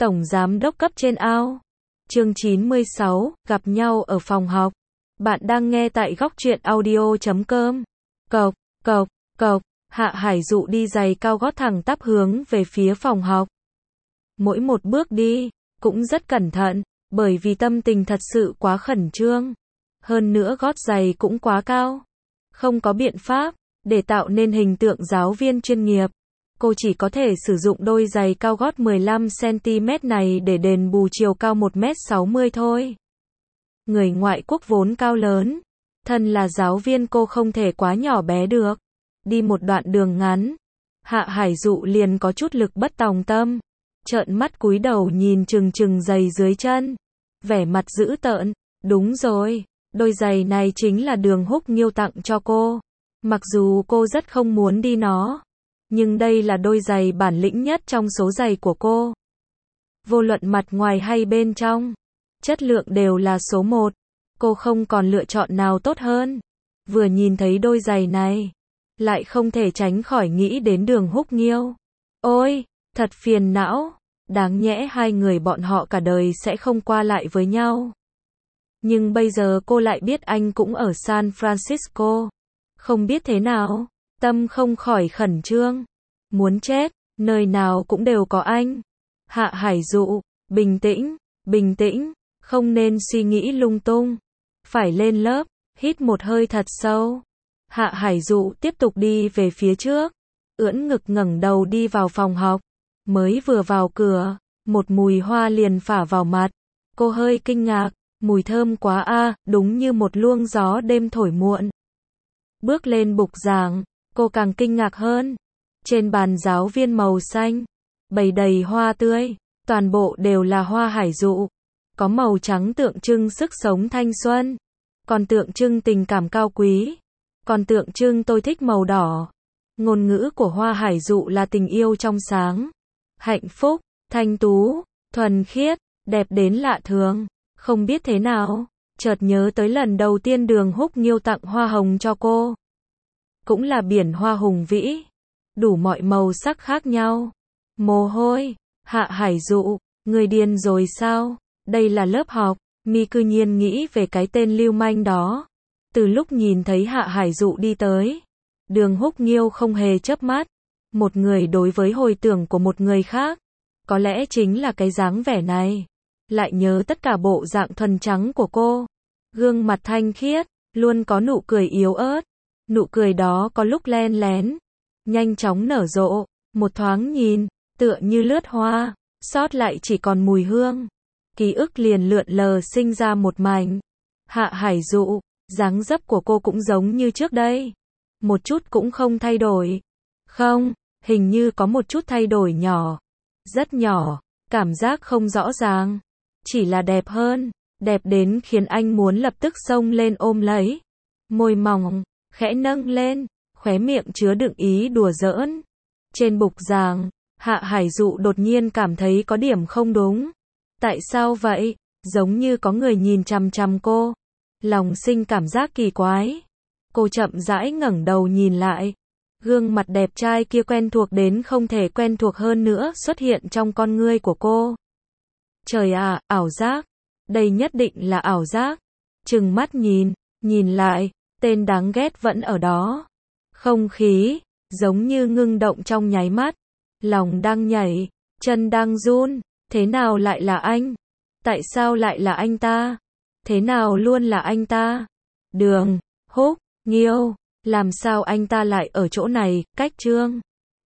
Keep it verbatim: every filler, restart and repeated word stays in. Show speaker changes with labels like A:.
A: Tổng giám đốc cấp trên ao. Chương chín mươi sáu, gặp nhau ở phòng học. Bạn đang nghe tại góc truyện audio chấm com. Cộc, cộc, cộc, Hạ Hải Dụ đi giày cao gót thẳng tắp hướng về phía phòng học. Mỗi một bước đi, cũng rất cẩn thận, bởi vì tâm tình thật sự quá khẩn trương. Hơn nữa gót giày cũng quá cao. Không có biện pháp, để tạo nên hình tượng giáo viên chuyên nghiệp. Cô chỉ có thể sử dụng đôi giày cao gót mười lăm xăng-ti-mét này để đền bù chiều cao một mét sáu mươi thôi. Người ngoại quốc vốn cao lớn. Thân là giáo viên cô không thể quá nhỏ bé được. Đi một đoạn đường ngắn, Hạ Hải Dụ liền có chút lực bất tòng tâm. Trợn mắt cúi đầu nhìn chừng chừng giày dưới chân. Vẻ mặt dữ tợn. Đúng rồi, đôi giày này chính là Đường Húc Nghiêu tặng cho cô. Mặc dù cô rất không muốn đi nó, nhưng đây là đôi giày bản lĩnh nhất trong số giày của cô. Vô luận mặt ngoài hay bên trong, chất lượng đều là số một. Cô không còn lựa chọn nào tốt hơn. Vừa nhìn thấy đôi giày này, lại không thể tránh khỏi nghĩ đến Đường Húc Nghiêu. Ôi, thật phiền não. Đáng nhẽ hai người bọn họ cả đời sẽ không qua lại với nhau. Nhưng bây giờ cô lại biết anh cũng ở San Francisco. Không biết thế nào, tâm không khỏi khẩn trương. Muốn chết, nơi nào cũng đều có anh. Hạ Hải Dụ, bình tĩnh, bình tĩnh, không nên suy nghĩ lung tung. Phải lên lớp, hít một hơi thật sâu. Hạ Hải Dụ tiếp tục đi về phía trước, ưỡn ngực ngẩng đầu đi vào phòng học. Mới vừa vào cửa, một mùi hoa liền phả vào mặt. Cô hơi kinh ngạc, mùi thơm quá a, đúng như một luồng gió đêm thổi muộn. Bước lên bục giảng, cô càng kinh ngạc hơn. Trên bàn giáo viên màu xanh, bày đầy hoa tươi, toàn bộ đều là hoa hải dụ. Có màu trắng tượng trưng sức sống thanh xuân, còn tượng trưng tình cảm cao quý, còn tượng trưng tôi thích màu đỏ. Ngôn ngữ của hoa hải dụ là tình yêu trong sáng, hạnh phúc, thanh tú, thuần khiết, đẹp đến lạ thường. Không biết thế nào, chợt nhớ tới lần đầu tiên Đường Húc Nghiêu tặng hoa hồng cho cô. Cũng là biển hoa hùng vĩ, đủ mọi màu sắc khác nhau. Mồ hôi, Hạ Hải Dụ, người điên rồi sao? Đây là lớp học. Mi cư nhiên nghĩ về cái tên lưu manh đó. Từ lúc nhìn thấy Hạ Hải Dụ đi tới, Đường Húc Nghiêu không hề chớp mắt. Một người đối với hồi tưởng của một người khác, có lẽ chính là cái dáng vẻ này. Lại nhớ tất cả bộ dạng thuần trắng của cô. Gương mặt thanh khiết, luôn có nụ cười yếu ớt. Nụ cười đó có lúc len lén, nhanh chóng nở rộ, một thoáng nhìn, tựa như lướt hoa, sót lại chỉ còn mùi hương. Ký ức liền lượn lờ sinh ra một mảnh. Hạ Hải Dụ, dáng dấp của cô cũng giống như trước đây. Một chút cũng không thay đổi. Không, hình như có một chút thay đổi nhỏ. Rất nhỏ, cảm giác không rõ ràng. Chỉ là đẹp hơn, đẹp đến khiến anh muốn lập tức xông lên ôm lấy. Môi mỏng, khẽ nâng lên, khóe miệng chứa đựng ý đùa giỡn. Trên bục giảng, Hạ Hải Dụ đột nhiên cảm thấy có điểm không đúng. Tại sao vậy? Giống như có người nhìn chằm chằm cô. Lòng sinh cảm giác kỳ quái. Cô chậm rãi ngẩng đầu nhìn lại. Gương mặt đẹp trai kia quen thuộc đến không thể quen thuộc hơn nữa xuất hiện trong con ngươi của cô. Trời à, ảo giác. Đây nhất định là ảo giác. Trừng mắt nhìn, nhìn lại, tên đáng ghét vẫn ở đó. Không khí, giống như ngưng động trong nháy mắt. Lòng đang nhảy, chân đang run. Thế nào lại là anh? Tại sao lại là anh ta? Thế nào luôn là anh ta? Đường Húc Nghiêu, làm sao anh ta lại ở chỗ này? Cách chương